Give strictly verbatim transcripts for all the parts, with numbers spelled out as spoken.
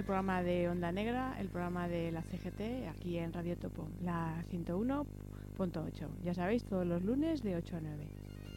programa de Onda Negra, el programa de la C G T, aquí en Radio Topo, la ciento uno punto ocho. Ya sabéis, todos los lunes de ocho a nueve.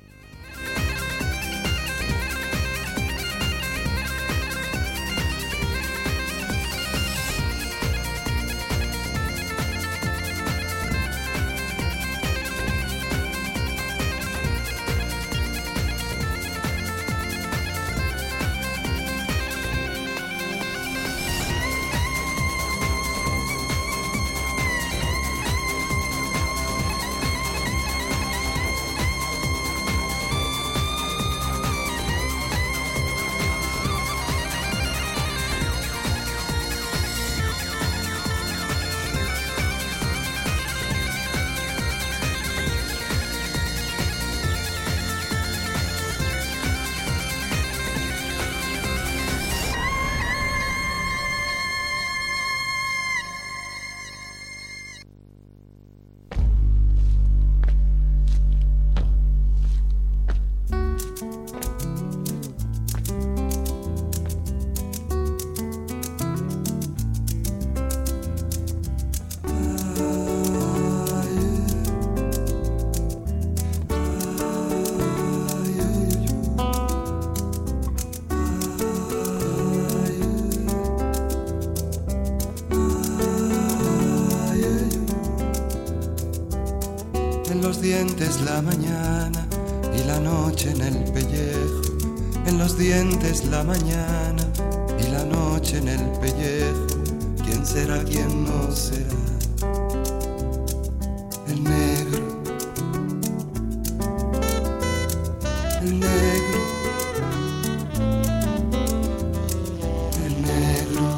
Dientes la mañana y la noche en el pellejo, en los dientes la mañana y la noche en el pellejo. ¿Quién será, quién no será? El negro, el negro, el negro.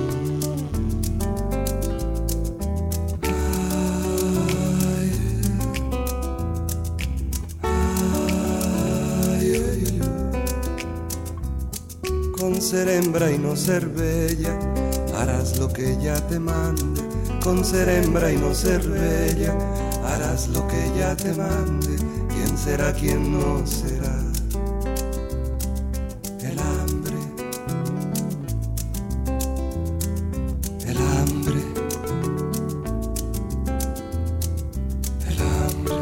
Con ser hembra y no ser bella, harás lo que ella te mande. Con ser hembra y no ser bella, harás lo que ella te mande. ¿Quién será, quién no será? El hambre, el hambre, el hambre.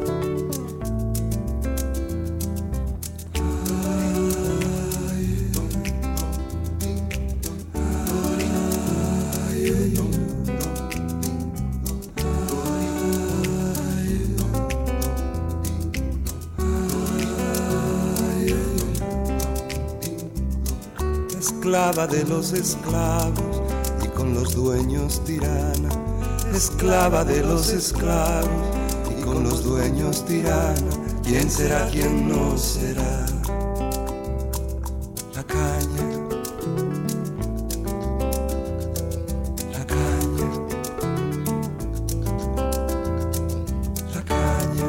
Esclava de los esclavos y con los dueños tirana. Esclava de los esclavos y con los dueños tirana. ¿Quién será, quién no será? La caña, la caña, la caña.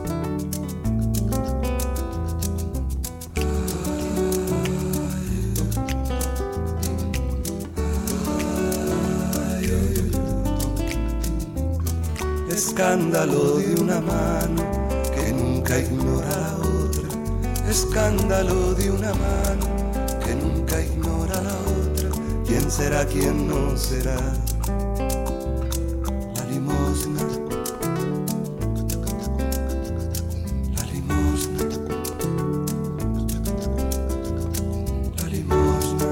Escándalo de una mano que nunca ignora la otra. Escándalo de una mano que nunca ignora la otra. ¿Quién será, quién no será? La limosna, la limosna, la limosna.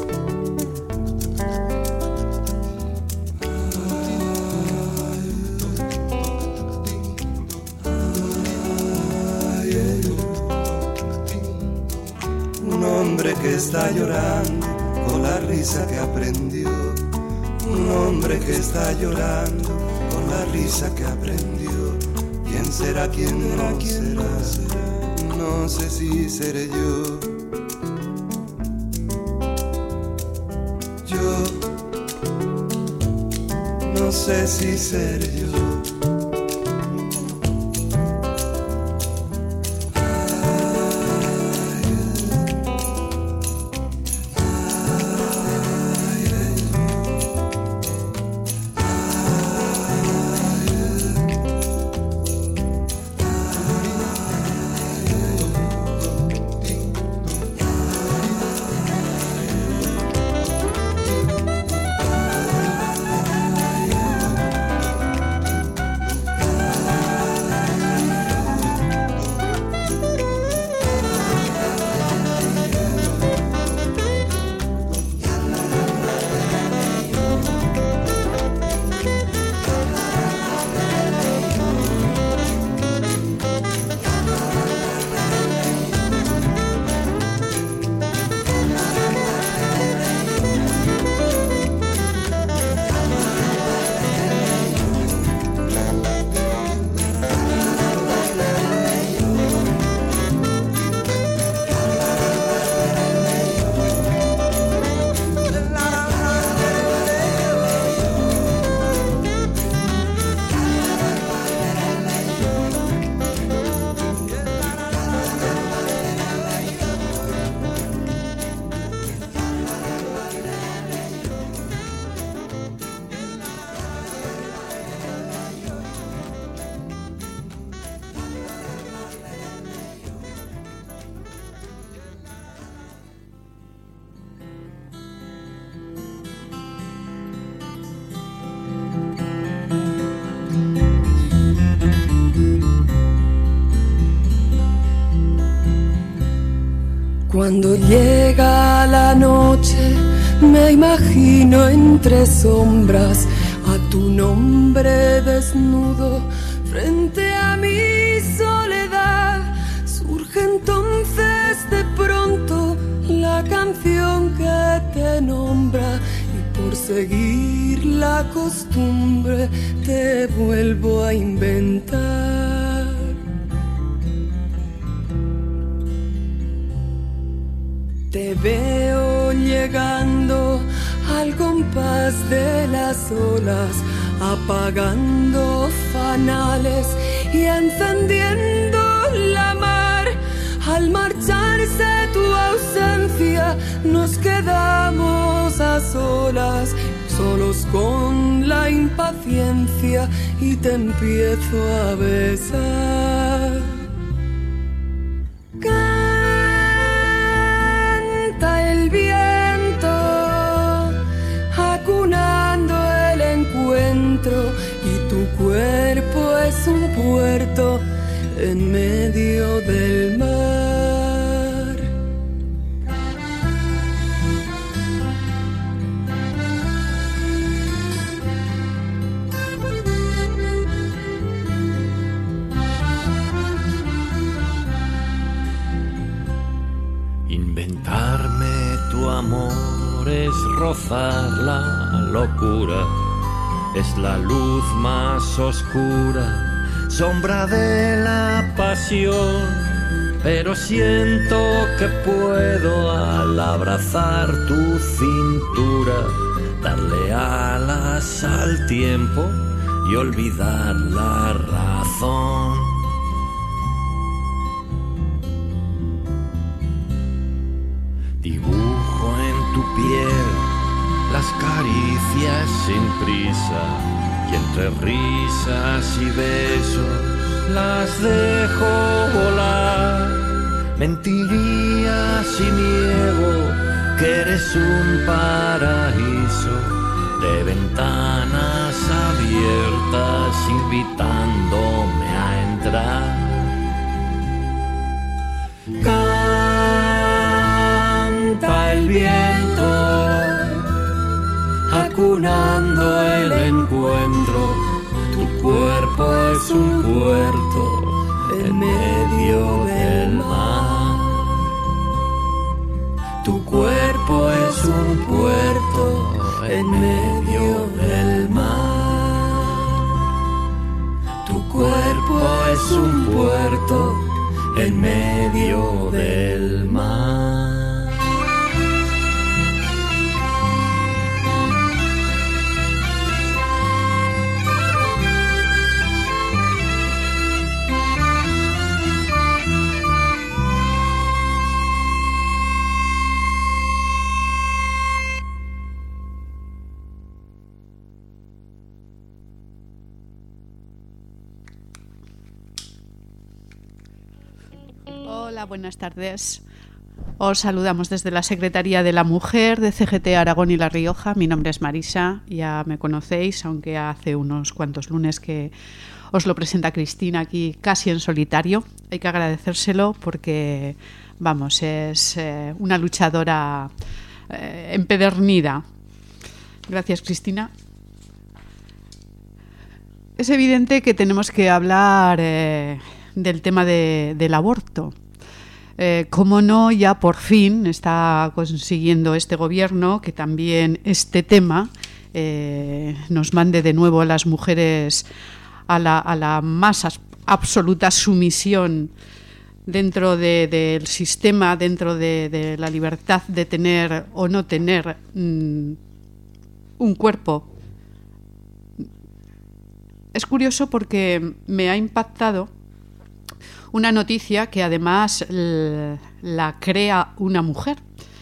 Un hombre que está llorando con la risa que aprendió. Un hombre que está llorando con la risa que aprendió. ¿Quién será, quién no será? No sé si seré yo. Yo no sé si seré yo. Cuando llega la noche me imagino entre sombras a tu nombre desnudo frente a mi soledad. Surge entonces de pronto la canción que te nombra y por seguir la costumbre te vuelvo a inventar. Te veo llegando al compás de las olas, apagando fanales y encendiendo la mar. Al marcharse tu ausencia nos quedamos a solas, solos con la impaciencia, y te empiezo a besar. Canta el viento acunando el encuentro, y tu cuerpo es un puerto en medio del mar. Inventarme tu amor es rozar la locura, es la luz más oscura, sombra de la pasión, pero siento que puedo al abrazar tu cintura darle alas al tiempo y olvidar la razón. Dibujo en tu piel las caricias sin prisa, y entre risas y besos las dejo volar. Mentiría si niego que eres un paraíso de ventanas abiertas invitándome a entrar. Canta el viento acunando el encuentro, tu cuerpo es un puerto en medio del mar. Tu cuerpo es un puerto en medio del mar. Tu cuerpo es un puerto en medio del mar. Hola, buenas tardes. Os saludamos desde la Secretaría de la Mujer de C G T Aragón y La Rioja. Mi nombre es Marisa, ya me conocéis, aunque hace unos cuantos lunes que os lo presenta Cristina aquí casi en solitario. Hay que agradecérselo porque, vamos, es eh, una luchadora eh, empedernida. Gracias, Cristina. Es evidente que tenemos que hablar eh, del tema de, del aborto. Eh, Cómo no, ya por fin está consiguiendo este gobierno que también este tema eh, nos mande de nuevo a las mujeres a la, a la más as, absoluta sumisión dentro de, del sistema, dentro de, de la libertad de tener o no tener mmm, un cuerpo. Es curioso porque me ha impactado una noticia que además la crea una mujer.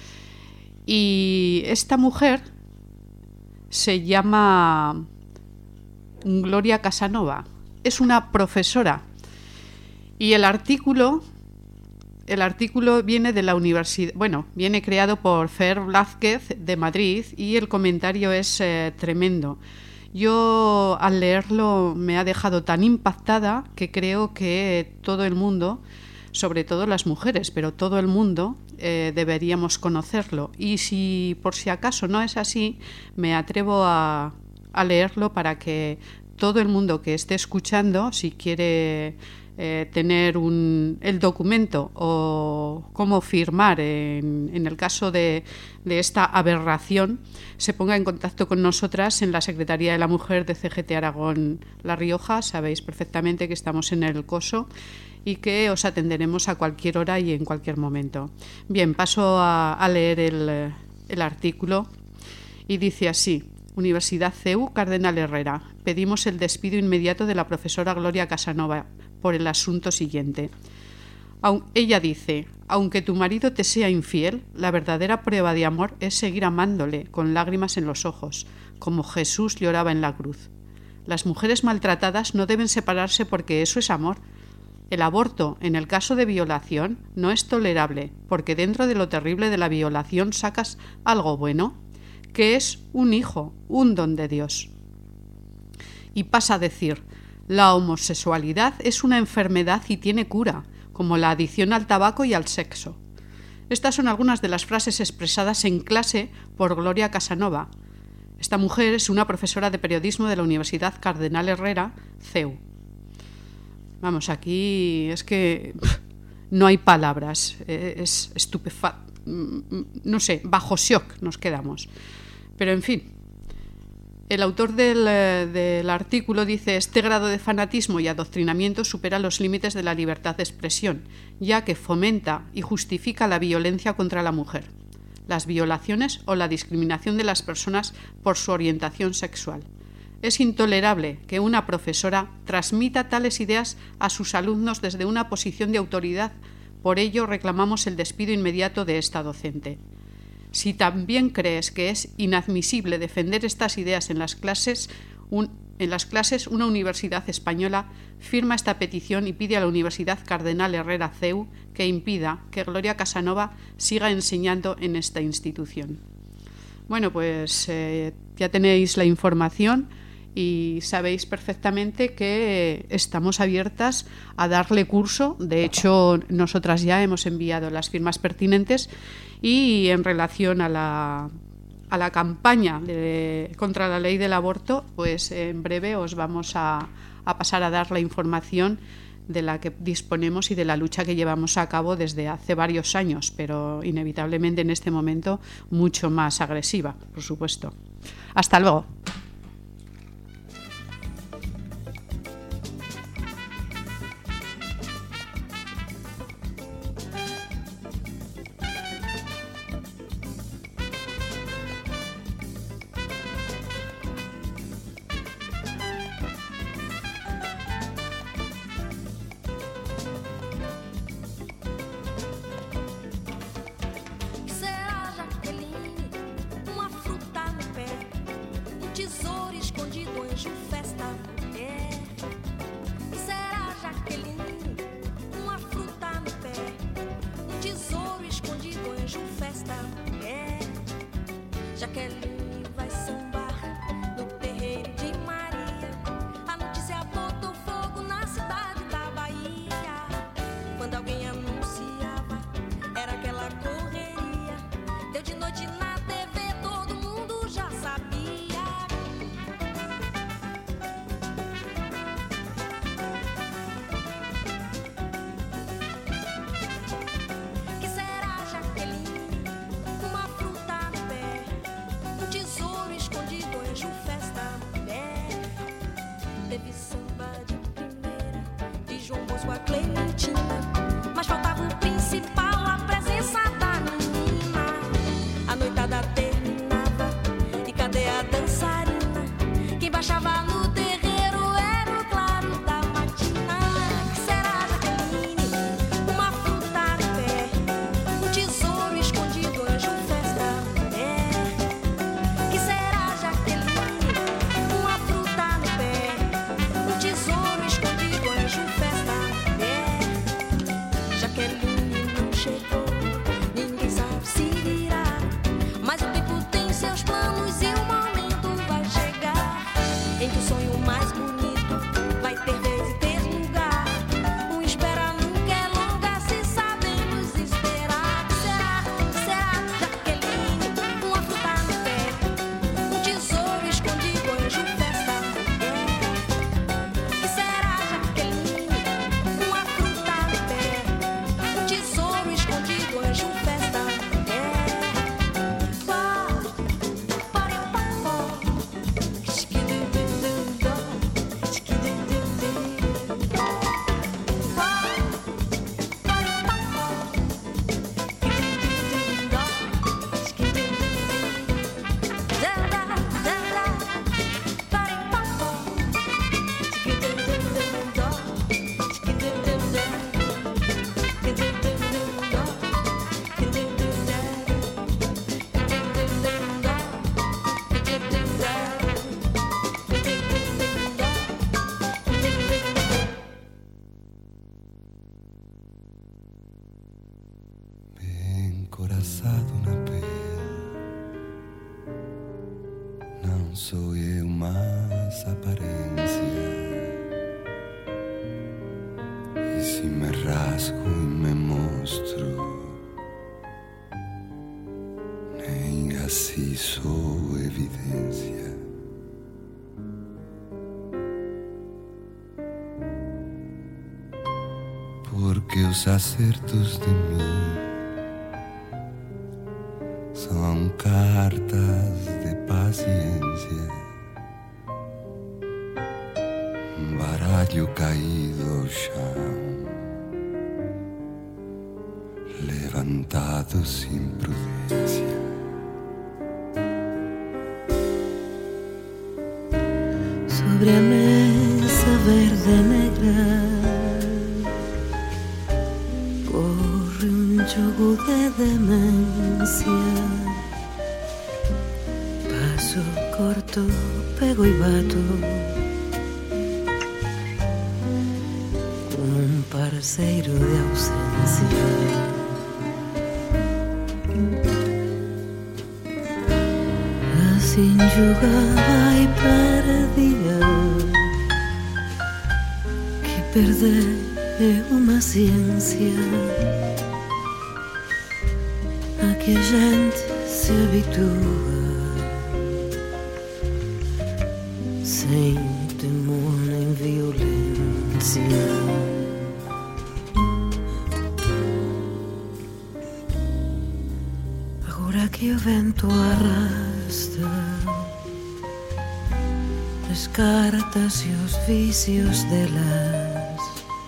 Y esta mujer se llama Gloria Casanova. Es una profesora. Y el artículo, el artículo viene de la universidad, bueno, viene creado por Fer Blázquez de Madrid y el comentario es eh, tremendo. Yo al leerlo me ha dejado tan impactada que creo que todo el mundo sobre todo las mujeres, pero todo el mundo eh, deberíamos conocerlo. Y si por si acaso no es así, me atrevo a, a leerlo para que todo el mundo que esté escuchando, si quiere eh, tener un, el documento o cómo firmar en, en el caso de, de esta aberración, se ponga en contacto con nosotras en la Secretaría de la Mujer de C G T Aragón La Rioja. Sabéis perfectamente que estamos en el Coso y que os atenderemos a cualquier hora y en cualquier momento. Bien, paso a, a leer el, el artículo y dice así: Universidad C E U Cardenal Herrera. Pedimos el despido inmediato de la profesora Gloria Casanova por el asunto siguiente. Ella dice: aunque tu marido te sea infiel, la verdadera prueba de amor es seguir amándole con lágrimas en los ojos, como Jesús lloraba en la cruz. Las mujeres maltratadas no deben separarse porque eso es amor. El aborto, en el caso de violación, no es tolerable, porque dentro de lo terrible de la violación sacas algo bueno, que es un hijo, un don de Dios. Y pasa a decir: la homosexualidad es una enfermedad y tiene cura, como la adicción al tabaco y al sexo. Estas son algunas de las frases expresadas en clase por Gloria Casanova. Esta mujer es una profesora de periodismo de la Universidad Cardenal Herrera, C E U. Vamos, aquí es que pff, no hay palabras, es estupefacto, no sé, bajo shock nos quedamos. Pero en fin, el autor del, del artículo dice: este grado de fanatismo y adoctrinamiento supera los límites de la libertad de expresión, ya que fomenta y justifica la violencia contra la mujer, las violaciones o la discriminación de las personas por su orientación sexual. Es intolerable que una profesora transmita tales ideas a sus alumnos desde una posición de autoridad. Por ello reclamamos el despido inmediato de esta docente. Si también crees que es inadmisible defender estas ideas en las clases, un, en las clases, una universidad española firma esta petición y pide a la Universidad Cardenal Herrera C E U que impida que Gloria Casanova siga enseñando en esta institución. Bueno, pues eh, ya tenéis la información y sabéis perfectamente que estamos abiertas a darle curso. De hecho, nosotras ya hemos enviado las firmas pertinentes y en relación a la, a la campaña de, contra la ley del aborto, pues en breve os vamos a, a pasar a dar la información de la que disponemos y de la lucha que llevamos a cabo desde hace varios años, pero inevitablemente en este momento mucho más agresiva, por supuesto. Hasta luego. incoraçado na pele. Não sou eu, mas aparência. E se me rasgo e me mostro, nem assim sou evidência. Porque os acertos de mim são cartas de paciência, um baralho caído ao chão, levantado sem prudência. Sobre a mesa verde e negra corre um jogo de demência. Passo, corto, pego e bato como um parceiro de ausência. Assim jogava e perdia, que perder é uma ciência a que a gente se habitua, sem temor nem violência. Agora que o vento arrasta as cartas e os vícios delas,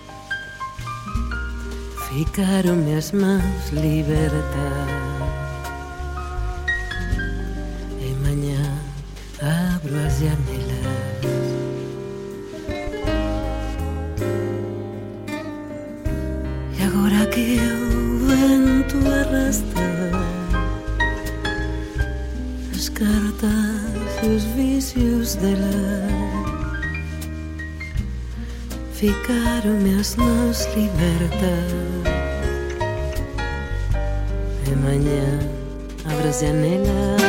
ficaram-me as mãos libertas. E manhã abro as janelas e agora que o vento arrasta as cartas e os vícios dela, ficaram-me as mãos libertas. E manhã abro as janelas.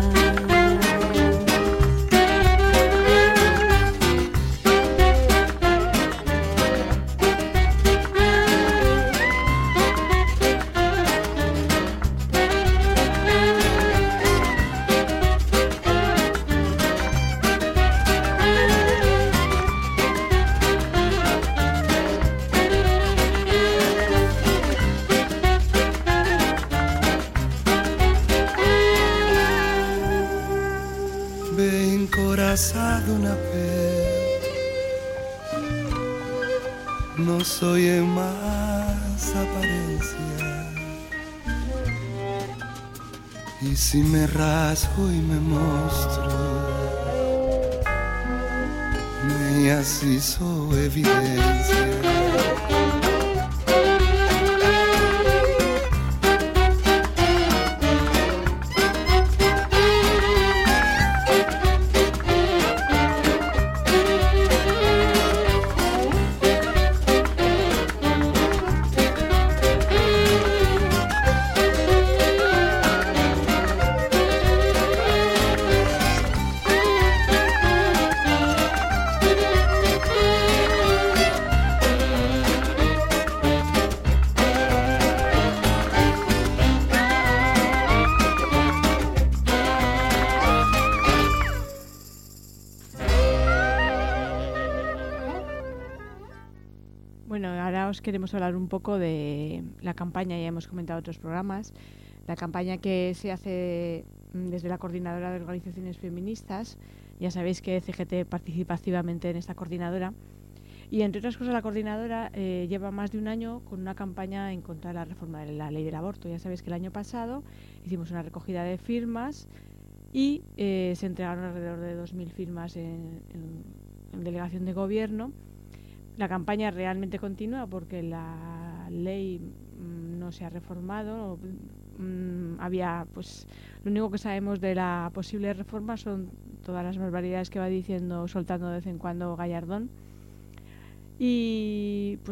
Encoraçado na pele, não sou eu, mas aparência. E se me rasgo e me mostro, nem assim sou evidência. Queremos hablar un poco de la campaña, ya hemos comentado otros programas, la campaña que se hace desde la Coordinadora de Organizaciones Feministas. Ya sabéis que C G T participa activamente en esta coordinadora y, entre otras cosas, la coordinadora eh, lleva más de un año con una campaña en contra de la reforma de la ley del aborto. Ya sabéis que el año pasado hicimos una recogida de firmas y eh, se entregaron alrededor de dos mil firmas en, en, en delegación de gobierno. La campaña realmente continúa porque la ley mmm, no se ha reformado. Mmm, había, pues, lo único que sabemos de la posible reforma son todas las barbaridades que va diciendo, soltando de vez en cuando Gallardón. Y pues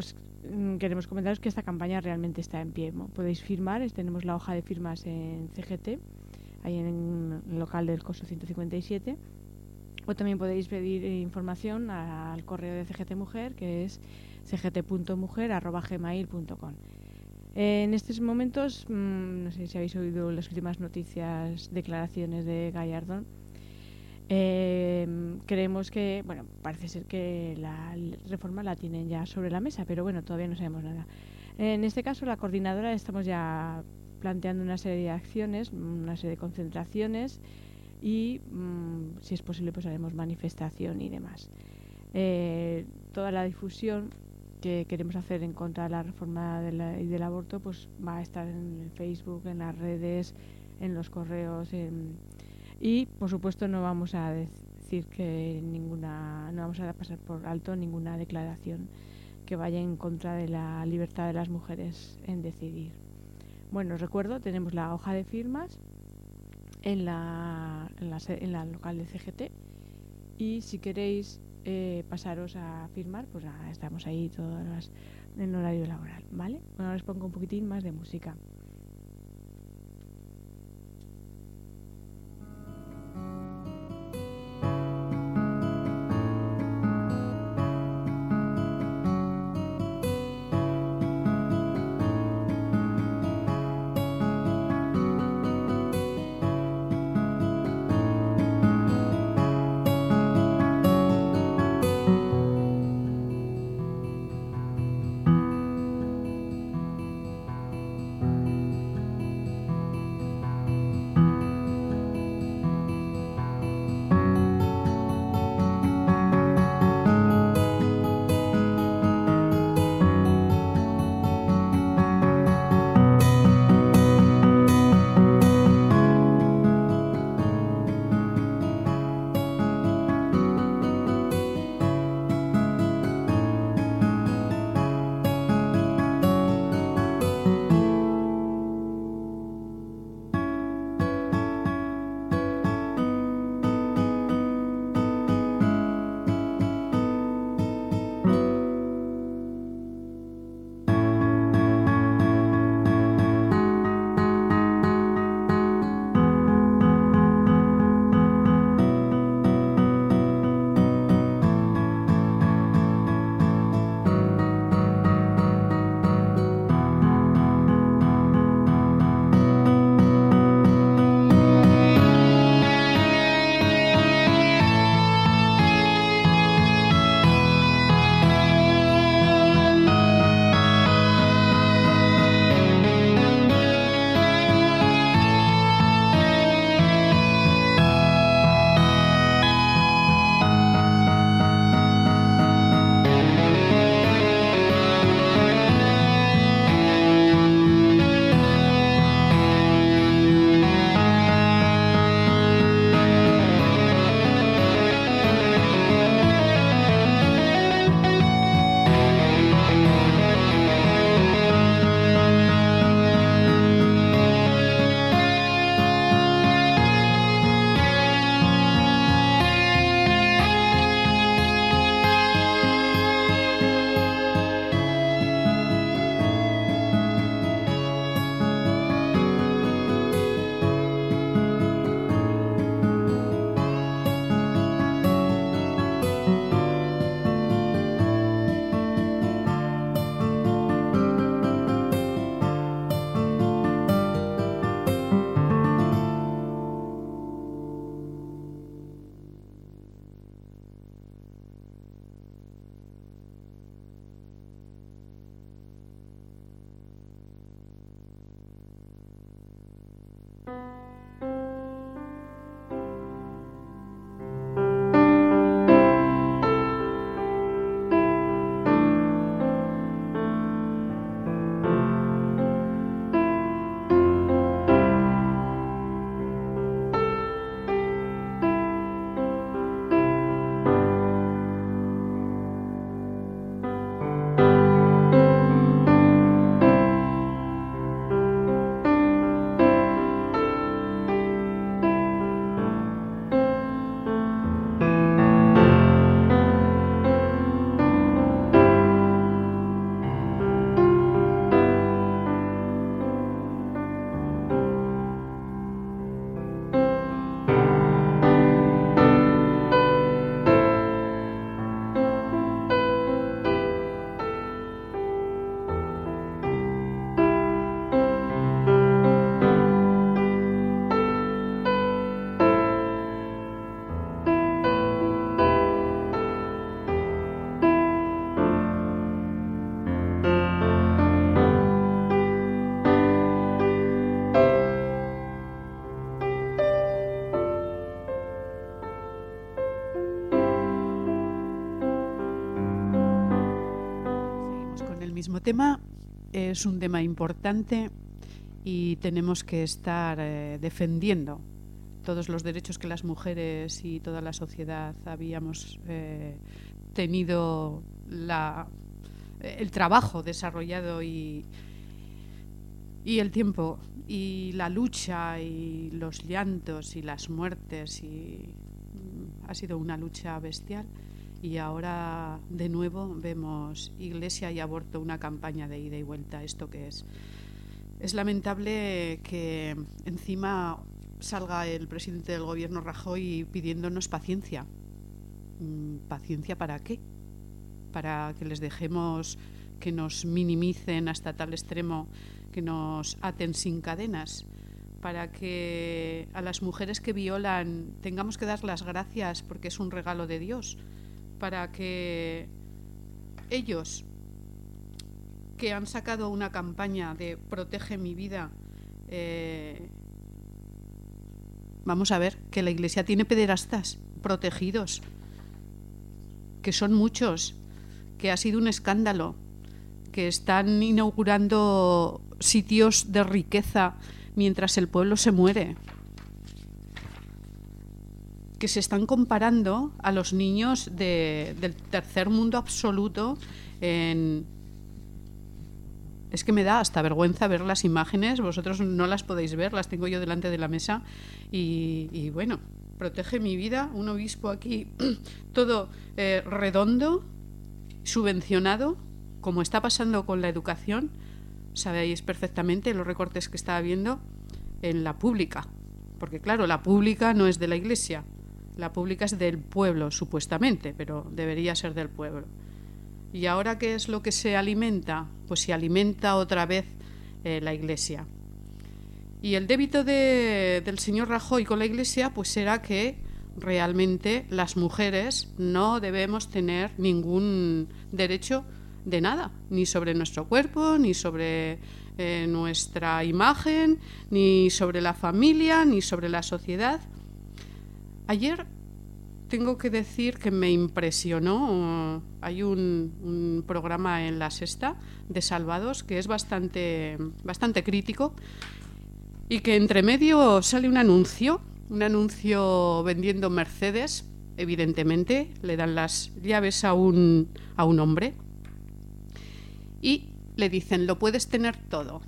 mm, queremos comentaros que esta campaña realmente está en pie. Podéis firmar, tenemos la hoja de firmas en C G T, ahí en el local del Coso ciento cincuenta y siete, o también podéis pedir información al correo de C G T Mujer, que es c g t punto mujer arroba gmail punto com. En estos momentos, mmm, no sé si habéis oído las últimas noticias, declaraciones de Gallardón. Eh, creemos que, bueno, parece ser que la reforma la tienen ya sobre la mesa, pero bueno, todavía no sabemos nada. En este caso, la coordinadora estamos ya planteando una serie de acciones, una serie de concentraciones y, mmm, si es posible, pues haremos manifestación y demás. Eh, toda la difusión que queremos hacer en contra de la reforma de la, y del aborto, pues va a estar en el Facebook, en las redes, en los correos, en, y por supuesto no vamos a decir que ninguna, no vamos a pasar por alto ninguna declaración que vaya en contra de la libertad de las mujeres en decidir. Bueno, os recuerdo, tenemos la hoja de firmas en la, en la, en la local de C G T, y si queréis eh, pasaros a firmar, pues nada, estamos ahí todas las, en horario laboral, ¿vale? Bueno, ahora os pongo un poquitín más de música. mismo tema es un tema importante y tenemos que estar eh, defendiendo todos los derechos que las mujeres y toda la sociedad habíamos eh, tenido la, el trabajo desarrollado y, y el tiempo y la lucha y los llantos y las muertes, y ha sido una lucha bestial. Y ahora de nuevo vemos Iglesia y aborto, una campaña de ida y vuelta. ¿Esto qué es? Es lamentable que encima salga el presidente del gobierno, Rajoy, pidiéndonos paciencia. ¿Paciencia para qué? Para que les dejemos que nos minimicen hasta tal extremo que nos aten sin cadenas, para que a las mujeres que violan tengamos que dar las gracias porque es un regalo de Dios, para que ellos, que han sacado una campaña de protege mi vida, eh, vamos a ver que la Iglesia tiene pederastas protegidos, que son muchos, que ha sido un escándalo, que están inaugurando sitios de riqueza mientras el pueblo se muere, que se están comparando a los niños de, del tercer mundo absoluto en... Es que me da hasta vergüenza ver las imágenes, vosotros no las podéis ver, las tengo yo delante de la mesa y, y bueno, protege mi vida, un obispo aquí todo eh, redondo, subvencionado, como está pasando con la educación. Sabéis perfectamente los recortes que está habiendo en la pública, porque claro, la pública no es de la Iglesia, la pública es del pueblo supuestamente, pero debería ser del pueblo. ¿Y ahora qué es lo que se alimenta? Pues se alimenta otra vez eh, la Iglesia. Y el débito de, del señor Rajoy con la Iglesia pues será que realmente las mujeres no debemos tener ningún derecho de nada, ni sobre nuestro cuerpo, ni sobre eh, nuestra imagen, ni sobre la familia, ni sobre la sociedad. Ayer tengo que decir que me impresionó, hay un, un programa en La Sexta de Salvados que es bastante, bastante crítico y que entre medio sale un anuncio, un anuncio vendiendo Mercedes, evidentemente, le dan las llaves a un, a un hombre y le dicen, lo puedes tener todo.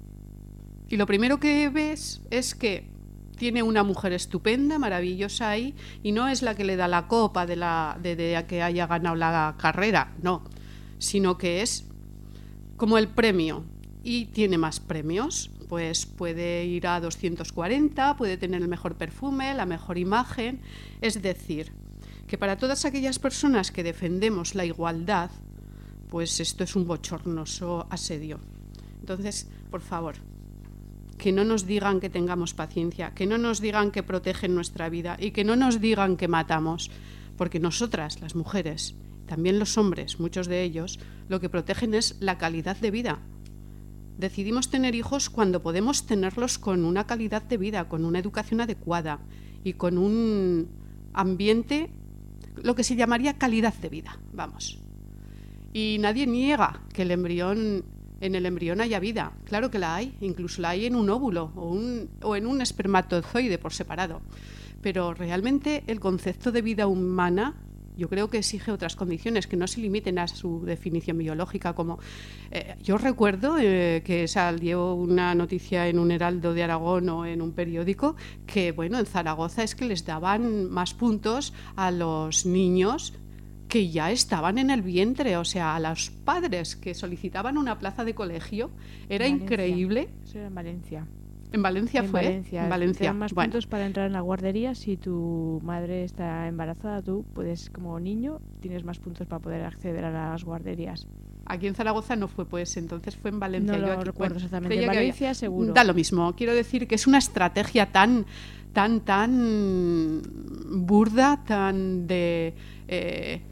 Y lo primero que ves es que tiene una mujer estupenda, maravillosa ahí, y no es la que le da la copa de, la, de, de que haya ganado la carrera, no, sino que es como el premio. Y tiene más premios, pues puede ir a doscientos cuarenta, puede tener el mejor perfume, la mejor imagen. Es decir, que para todas aquellas personas que defendemos la igualdad, pues esto es un bochornoso asedio. Entonces, por favor, que no nos digan que tengamos paciencia, que no nos digan que protegen nuestra vida y que no nos digan que matamos, porque nosotras, las mujeres, también los hombres, muchos de ellos, lo que protegen es la calidad de vida. Decidimos tener hijos cuando podemos tenerlos con una calidad de vida, con una educación adecuada y con un ambiente, lo que se llamaría calidad de vida, vamos. Y nadie niega que el embrión... En el embrión haya vida, claro que la hay, incluso la hay en un óvulo o, un, o en un espermatozoide por separado. Pero realmente el concepto de vida humana yo creo que exige otras condiciones que no se limiten a su definición biológica. Como eh, yo recuerdo eh, que salió una noticia en un Heraldo de Aragón o en un periódico que bueno, en Zaragoza es que les daban más puntos a los niños que ya estaban en el vientre, o sea, a los padres que solicitaban una plaza de colegio, era Valencia. Increíble. Eso era en Valencia. ¿En Valencia en fue? Valencia. En Valencia. Te dan más bueno. puntos para entrar en la guardería. Si tu madre está embarazada, tú puedes, como niño, tienes más puntos para poder acceder a las guarderías. Aquí en Zaragoza no fue, pues entonces fue en Valencia. No Yo lo aquí, recuerdo bueno, exactamente. En Valencia, había... seguro. Da lo mismo. Quiero decir que es una estrategia tan, tan, tan burda, tan de... Eh,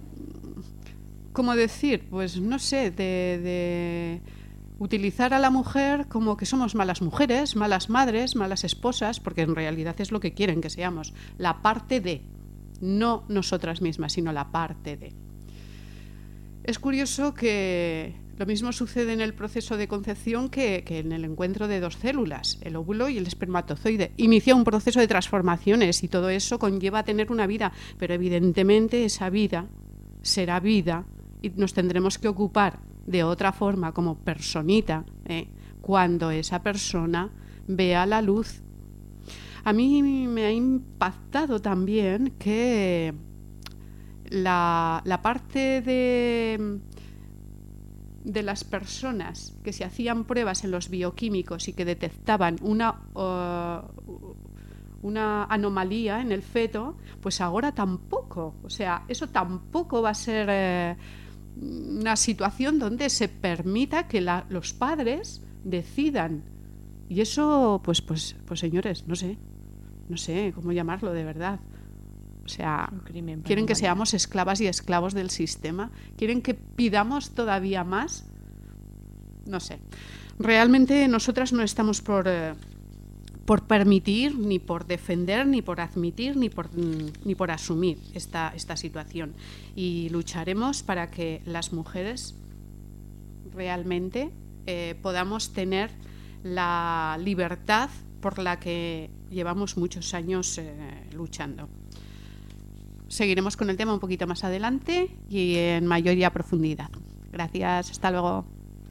¿Cómo decir? Pues no sé, de, de utilizar a la mujer como que somos malas mujeres, malas madres, malas esposas, porque en realidad es lo que quieren que seamos, la parte de, no nosotras mismas, sino la parte de. Es curioso que Lo mismo sucede en el proceso de concepción que, que en el encuentro de dos células, el óvulo y el espermatozoide. Inicia un proceso de transformaciones y todo eso conlleva a tener una vida, pero evidentemente esa vida será vida y nos tendremos que ocupar de otra forma como personita ¿eh? cuando esa persona vea la luz. A mí me ha impactado también que la, la parte de... de las personas que se hacían pruebas en los bioquímicos y que detectaban una, uh, una anomalía en el feto, pues ahora tampoco. O sea, eso tampoco va a ser eh, una situación donde se permita que la, los padres decidan. Y eso, pues, pues, pues señores, no sé, no sé cómo llamarlo de verdad. O sea, quieren que seamos esclavas y esclavos del sistema. Quieren que pidamos todavía más. No sé. Realmente nosotras no estamos por, eh, por permitir, ni por defender, ni por admitir, ni por, ni por asumir esta, esta situación. Y lucharemos para que las mujeres realmente eh, podamos tener la libertad por la que llevamos muchos años eh, luchando. Seguiremos con el tema un poquito más adelante y en mayor profundidad. Gracias, hasta luego.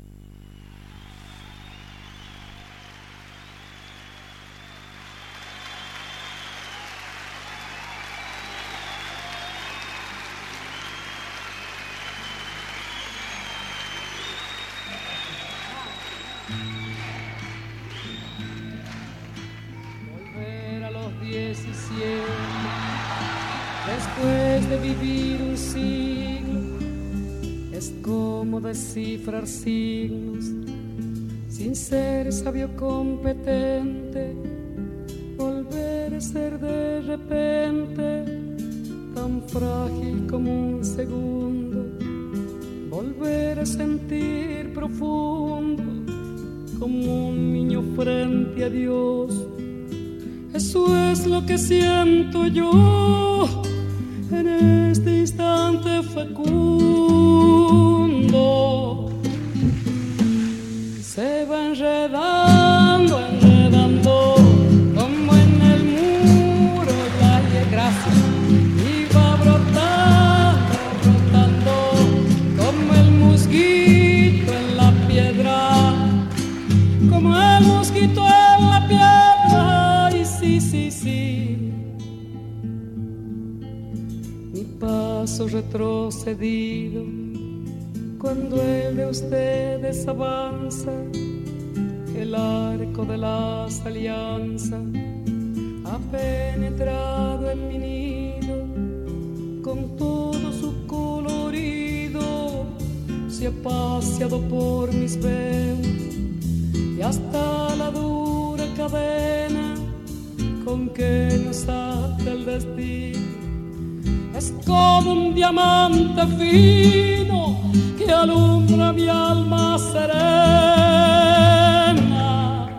Volver a los diecisiete. Después de vivir un siglo, es como descifrar signos, sin ser sabio competente, volver a ser de repente, tan frágil como un segundo, volver a sentir profundo, como un niño frente a Dios. Eso es lo que siento yo en este instante fecundo. Se va enredando, enredando, como en el muro la desgracia, y va brotando, brotando, como el mosquito en la piedra, como el mosquito en la piedra. Sí, sí, sí. Mi paso retrocedido cuando el de ustedes avanza, el arco de las alianzas ha penetrado en mi nido con todo su colorido, se ha paseado por mis venas y hasta la dura cadena con que nos ata el destino. Es como un diamante fino que alumbra mi alma serena.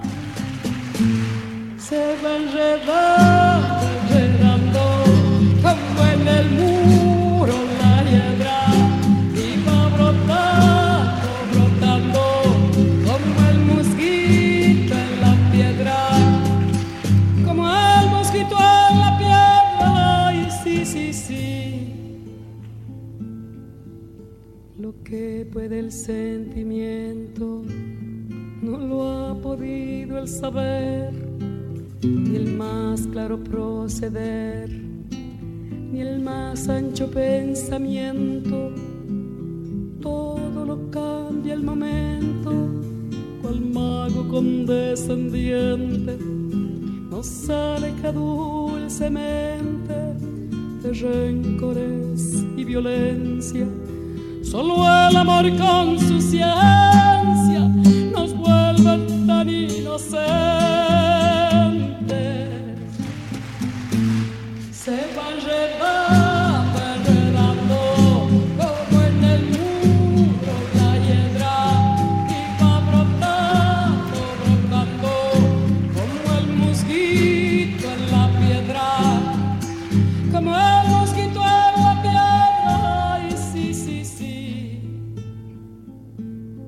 Se va enredando, enredando, como en el muro la hiedra, y va brotando, brotando, como el mosquito en la piedra, como el mosquito en la piedra. Y sí, sí, sí. Lo que puede el sentimiento no lo ha podido el saber, ni el más claro proceder, ni el más ancho pensamiento. Todo lo cambia el momento, cual mago condescendiente nos aleja dulcemente de rencores y violencia. Solo el amor con su ciencia nos vuelve tan inocentes. Se va enredando, enredando, como en el muro la hiedra, y va brotando, brotando, como el mosquito en la piedra, como el mosquito en la piedra. Y sí, sí, sí.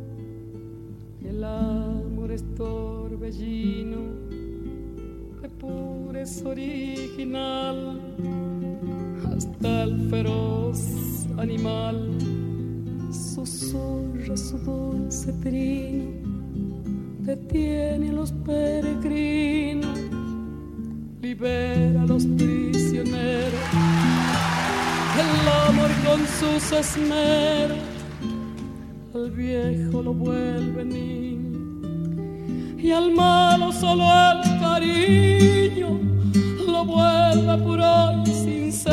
flores torbellino de pureza original, hasta el feroz animal susurra su dulce trino, detiene a los peregrinos, libera a los prisioneros, el amor con sus esmeros al viejo lo vuelve niño, y al malo solo el cariño lo vuelve puro y sincero.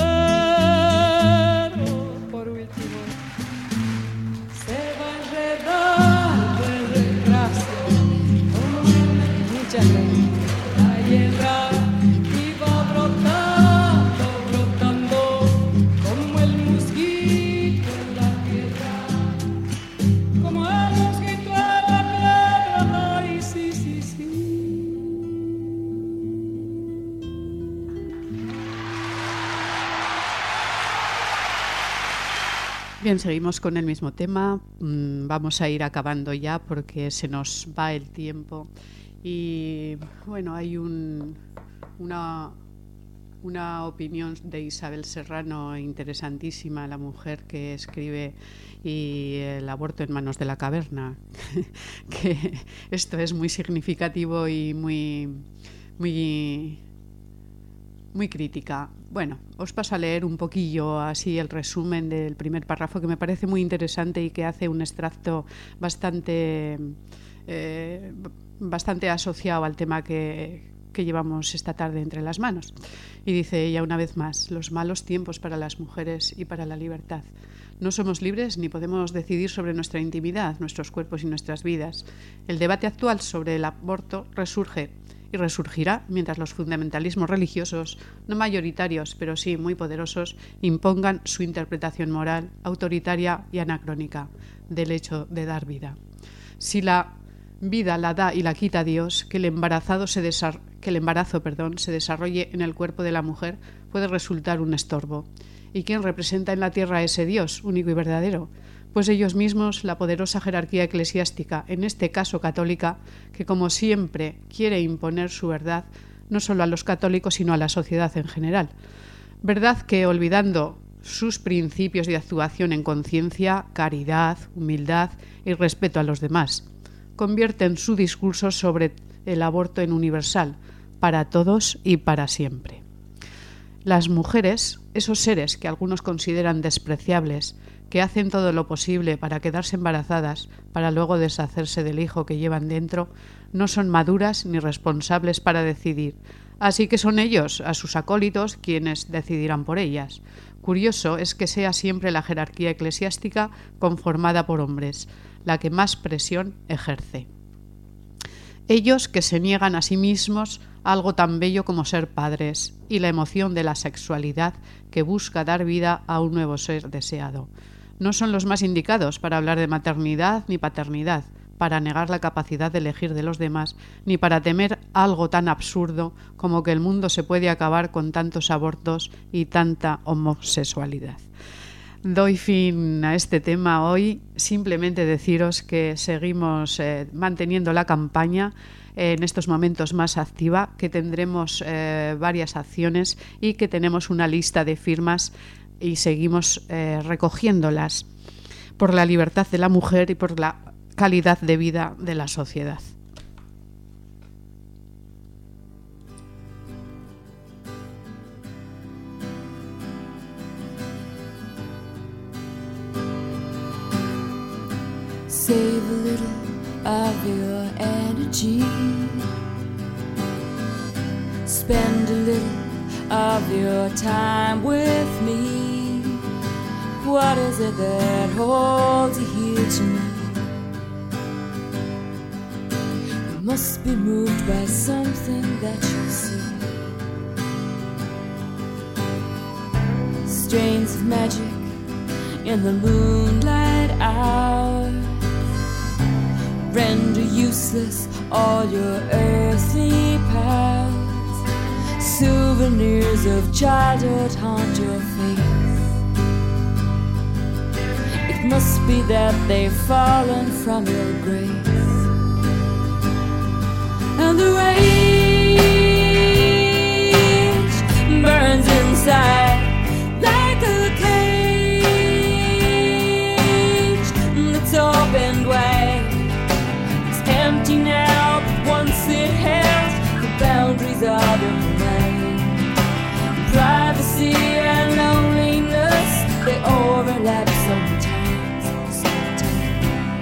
Por último, se va a enredar de desgracia, muchas veces la hiedra, y va brotando, brotando como el mosquito en la piedra, como el mosquito en la piedra. Ay, sí, sí, sí. Bien, seguimos con el mismo tema. Vamos a ir acabando ya porque se nos va el tiempo. Y bueno, hay un, una, una opinión de Isabel Serrano interesantísima, la mujer que escribe y el aborto en manos de la caverna, que esto es muy significativo y muy, muy, muy crítica. Bueno, os paso a leer un poquillo así el resumen del primer párrafo, que me parece muy interesante y que hace un extracto bastante, eh, bastante asociado al tema que, que llevamos esta tarde entre las manos. Y dice ella una vez más: los malos tiempos para las mujeres y para la libertad. No somos libres ni podemos decidir sobre nuestra intimidad, nuestros cuerpos y nuestras vidas. El debate actual sobre el aborto resurge y resurgirá mientras los fundamentalismos religiosos, no mayoritarios, pero sí muy poderosos, impongan su interpretación moral, autoritaria y anacrónica del hecho de dar vida. Si la vida la da y la quita Dios, que el, embarazado se desar- que el embarazo perdón, se desarrolle en el cuerpo de la mujer puede resultar un estorbo. ¿Y quién representa en la tierra a ese Dios, único y verdadero? Pues ellos mismos, la poderosa jerarquía eclesiástica, en este caso católica, que como siempre quiere imponer su verdad no solo a los católicos sino a la sociedad en general. Verdad que, olvidando sus principios de actuación en conciencia, caridad, humildad y respeto a los demás, convierten su discurso sobre el aborto en universal, para todos y para siempre. Las mujeres, esos seres que algunos consideran despreciables, que hacen todo lo posible para quedarse embarazadas, para luego deshacerse del hijo que llevan dentro, no son maduras ni responsables para decidir. Así que son ellos, a sus acólitos, quienes decidirán por ellas. Curioso es que sea siempre la jerarquía eclesiástica conformada por hombres, la que más presión ejerce. Ellos que se niegan a sí mismos algo tan bello como ser padres y la emoción de la sexualidad que busca dar vida a un nuevo ser deseado. No son los más indicados para hablar de maternidad ni paternidad, para negar la capacidad de elegir de los demás, ni para temer algo tan absurdo como que el mundo se puede acabar con tantos abortos y tanta homosexualidad. Doy fin a este tema hoy. Simplemente deciros que seguimos eh, manteniendo la campaña eh, en estos momentos más activa, que tendremos eh, varias acciones y que tenemos una lista de firmas y seguimos eh, recogiéndolas por la libertad de la mujer y por la calidad de vida de la sociedad. Save a little of your energy. Spend a little of your time with me. What is it that holds you here tonight? You must be moved by something that you see. Strains of magic in the moonlight hour render useless all your earthly powers. Souvenirs of childhood haunt your face. It must be that they've fallen from your grace. empty now, but once it held the boundaries of your mind. Privacy and loneliness, they overlap sometimes, sometimes.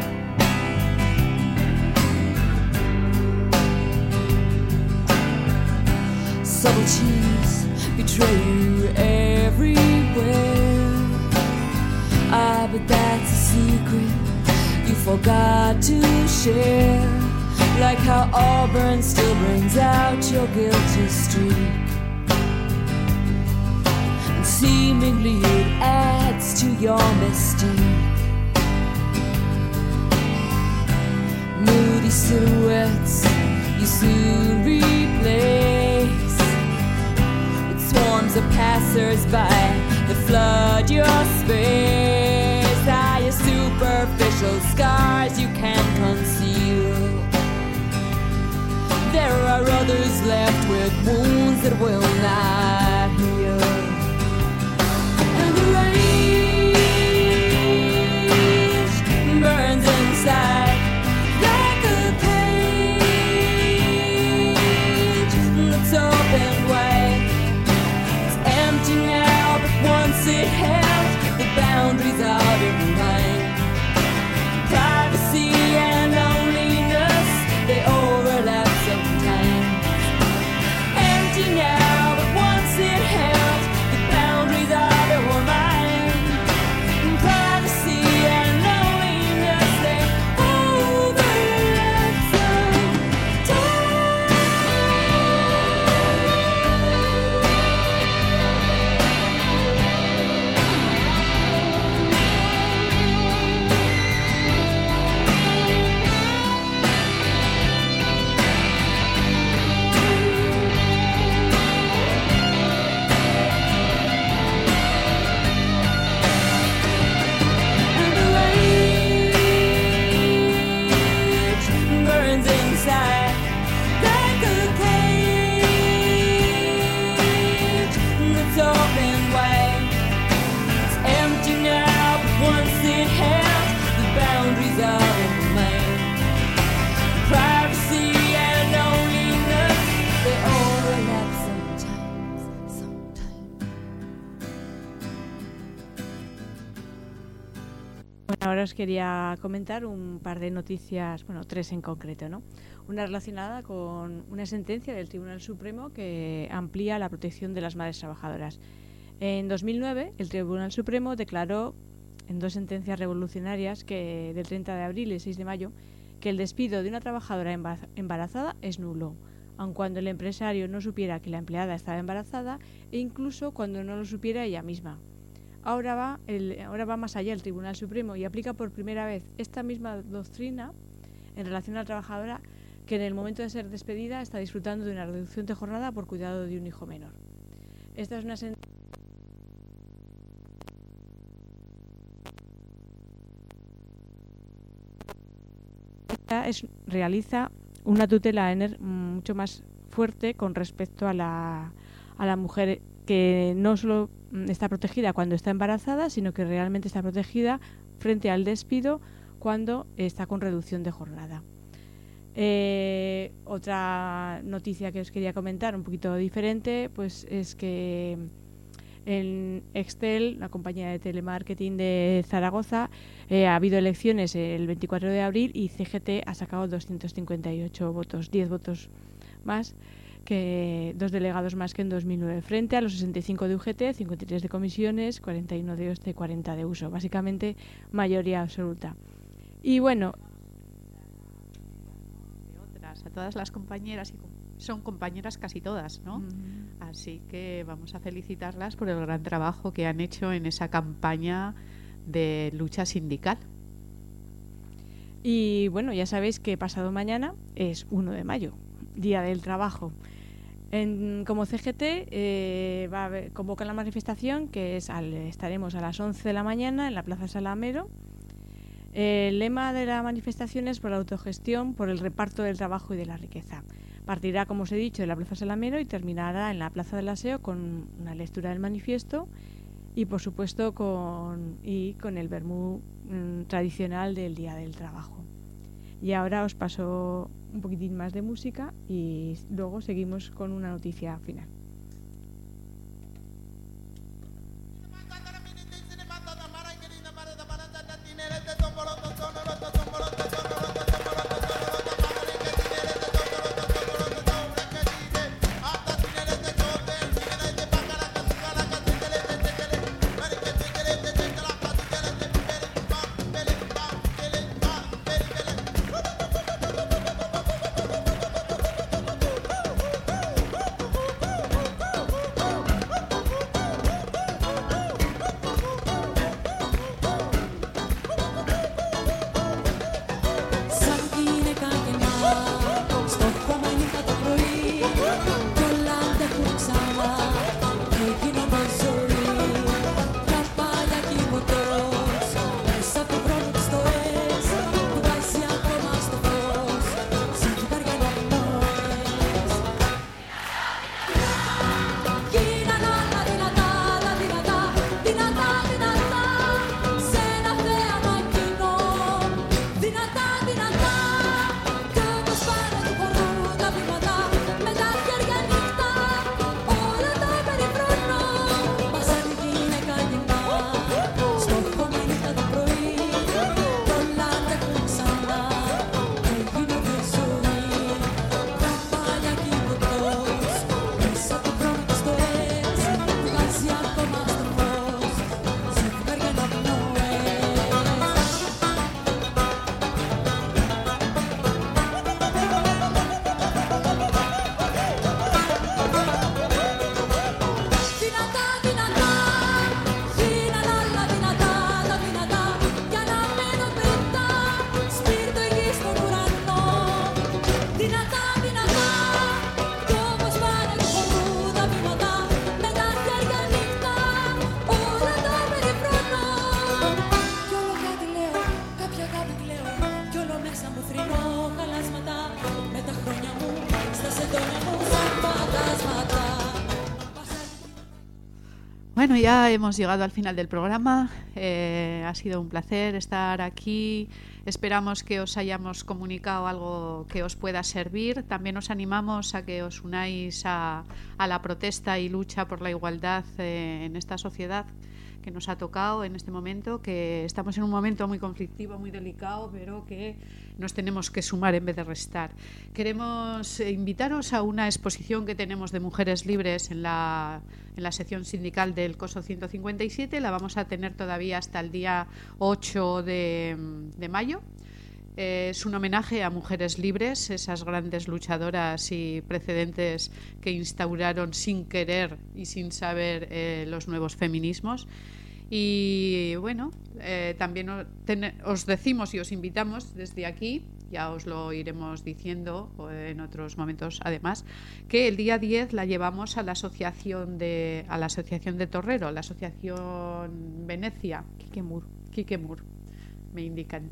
Subtleties betray you everywhere. Ah, but that's a secret you forgot to share. Like how Auburn still brings out your guilty streak, and seemingly it adds to your mystique. Moody silhouettes you soon replace with swarms of passers-by that flood your space. Ah, your superficial scars you can't conceal. There are others left with wounds that will not heal. And the rage burns inside like a cage that's open wide. It's empty now, but once it held the boundaries of your mind. Privacy and loneliness, they overlap sometimes. Empty now, but once it held the boundaries of your mind. Privacy and loneliness, they overlap sometimes. And the rage burns inside like a cage that's open wide. It's empty now, but once it held the boundaries of your mind. Privacy and loneliness, they overlap sometimes, sometimes. Bueno, ahora os quería comentar un par de noticias, bueno, tres en concreto, ¿no? Una relacionada con una sentencia del Tribunal Supremo que amplía la protección de las madres trabajadoras. En dos mil nueve, el Tribunal Supremo declaró en dos sentencias revolucionarias que del treinta de abril y seis de mayo que el despido de una trabajadora emba- embarazada es nulo, aun cuando el empresario no supiera que la empleada estaba embarazada e incluso cuando no lo supiera ella misma. Ahora va, el, ahora va más allá el Tribunal Supremo y aplica por primera vez esta misma doctrina en relación a la trabajadora que en el momento de ser despedida está disfrutando de una reducción de jornada por cuidado de un hijo menor. Esta es una sentencia es, realiza una tutela ener- mucho más fuerte con respecto a la, a la mujer, que no solo mm, está protegida cuando está embarazada, sino que realmente está protegida frente al despido cuando está con reducción de jornada. Eh, otra noticia que os quería comentar, un poquito diferente, pues es que en Excel, la compañía de telemarketing de Zaragoza, eh, ha habido elecciones el veinticuatro de abril y C G T ha sacado doscientos cincuenta y ocho votos, diez votos más, que dos delegados más que en dos mil nueve, frente a los sesenta y cinco de U G T, cincuenta y tres de comisiones, cuarenta y uno de OSTE, cuarenta de uso, básicamente mayoría absoluta. Y bueno, a todas las compañeras, y son compañeras casi todas, ¿no? mm, Así que vamos a felicitarlas por el gran trabajo que han hecho en esa campaña de lucha sindical. y bueno, ya sabéis que pasado mañana es uno de mayo, Día del Trabajo. En, como C G T eh, va a haber, convocan la manifestación, que es al, estaremos a las once de la mañana en la Plaza Salamero. El lema de la manifestación es por la autogestión, por el reparto del trabajo y de la riqueza. Partirá, como os he dicho, de la Plaza Salamero y terminará en la Plaza del Aseo con una lectura del manifiesto y, por supuesto, con, y con el vermú mm, tradicional del Día del Trabajo. Y ahora os paso un poquitín más de música y luego seguimos con una noticia final. Bueno, ya hemos llegado al final del programa. Eh, ha sido un placer estar aquí. Esperamos que os hayamos comunicado algo que os pueda servir. También os animamos a que os unáis a, a la protesta y lucha por la igualdad eh, en esta sociedad que nos ha tocado en este momento, que estamos en un momento muy conflictivo, muy delicado, pero que nos tenemos que sumar en vez de restar. Queremos invitaros a una exposición que tenemos de mujeres libres en la, en la sección sindical del COSO ciento cincuenta y siete. La vamos a tener todavía hasta el día ocho de, de mayo. Eh, es un homenaje a mujeres libres, esas grandes luchadoras y precedentes que instauraron sin querer y sin saber eh, los nuevos feminismos. Y bueno, eh, también os decimos y os invitamos desde aquí, ya os lo iremos diciendo en otros momentos además, que el día diez la llevamos a la asociación de, a la asociación de Torrero, la asociación Venecia, Kikemur. Kikemur. Me indican.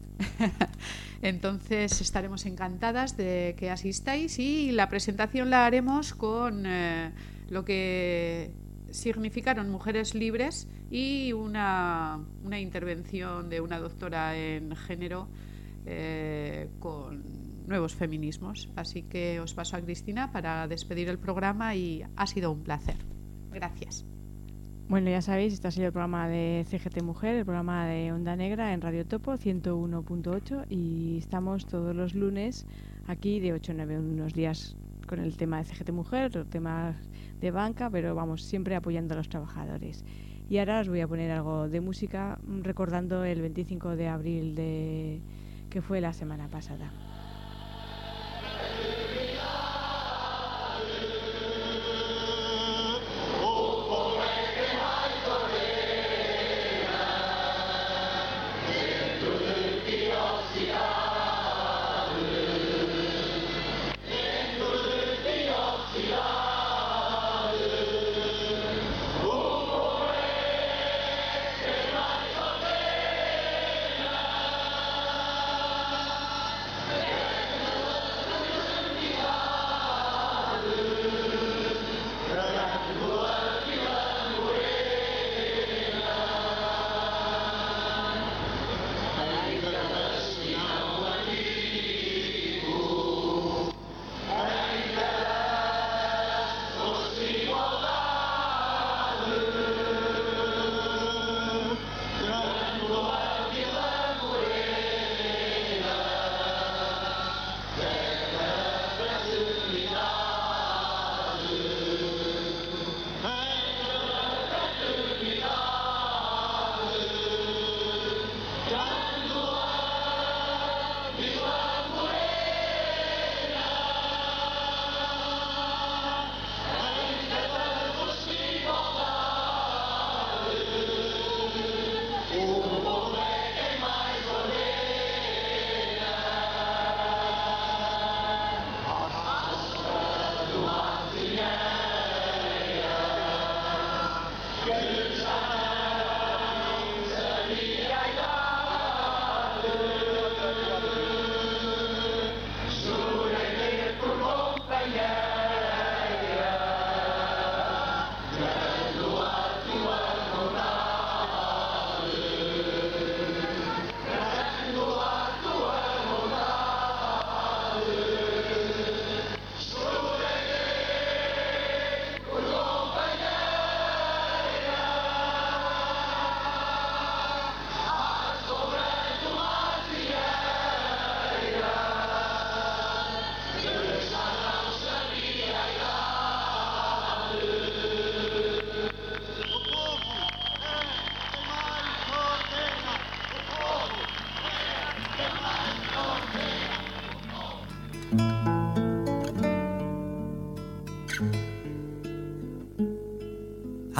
Entonces estaremos encantadas de que asistáis y la presentación la haremos con eh, lo que significaron mujeres libres y una, una intervención de una doctora en género eh, con nuevos feminismos. Así que os paso a Cristina para despedir el programa y ha sido un placer. Gracias. Bueno, ya sabéis, este ha sido el programa de C G T Mujer, el programa de Onda Negra en Radio Topo ciento uno punto ocho y estamos todos los lunes aquí de ocho a nueve, unos días con el tema de C G T Mujer, otro tema de banca, pero vamos, siempre apoyando a los trabajadores. Y ahora os voy a poner algo de música recordando el veinticinco de abril de que fue la semana pasada.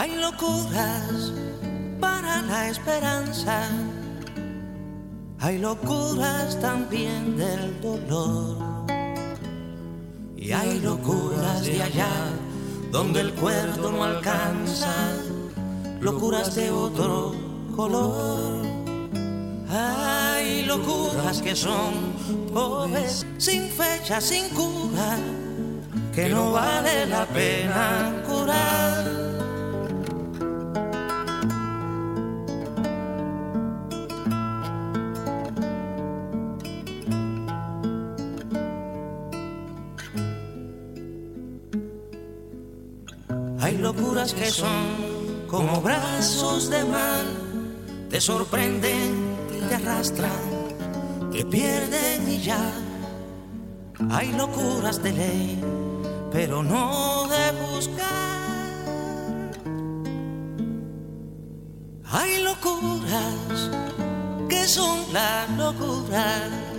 Hay locuras para la esperanza, hay locuras también del dolor, y hay locuras de allá donde el cuerdo no alcanza, locuras de otro color. Hay locuras que son pobres, sin fecha, sin cura, que no vale la pena curar. Hay locuras que son como brazos de mar, te sorprenden, te arrastran, te pierden y ya. Hay locuras de ley, pero no de buscar. Hay locuras que son la locura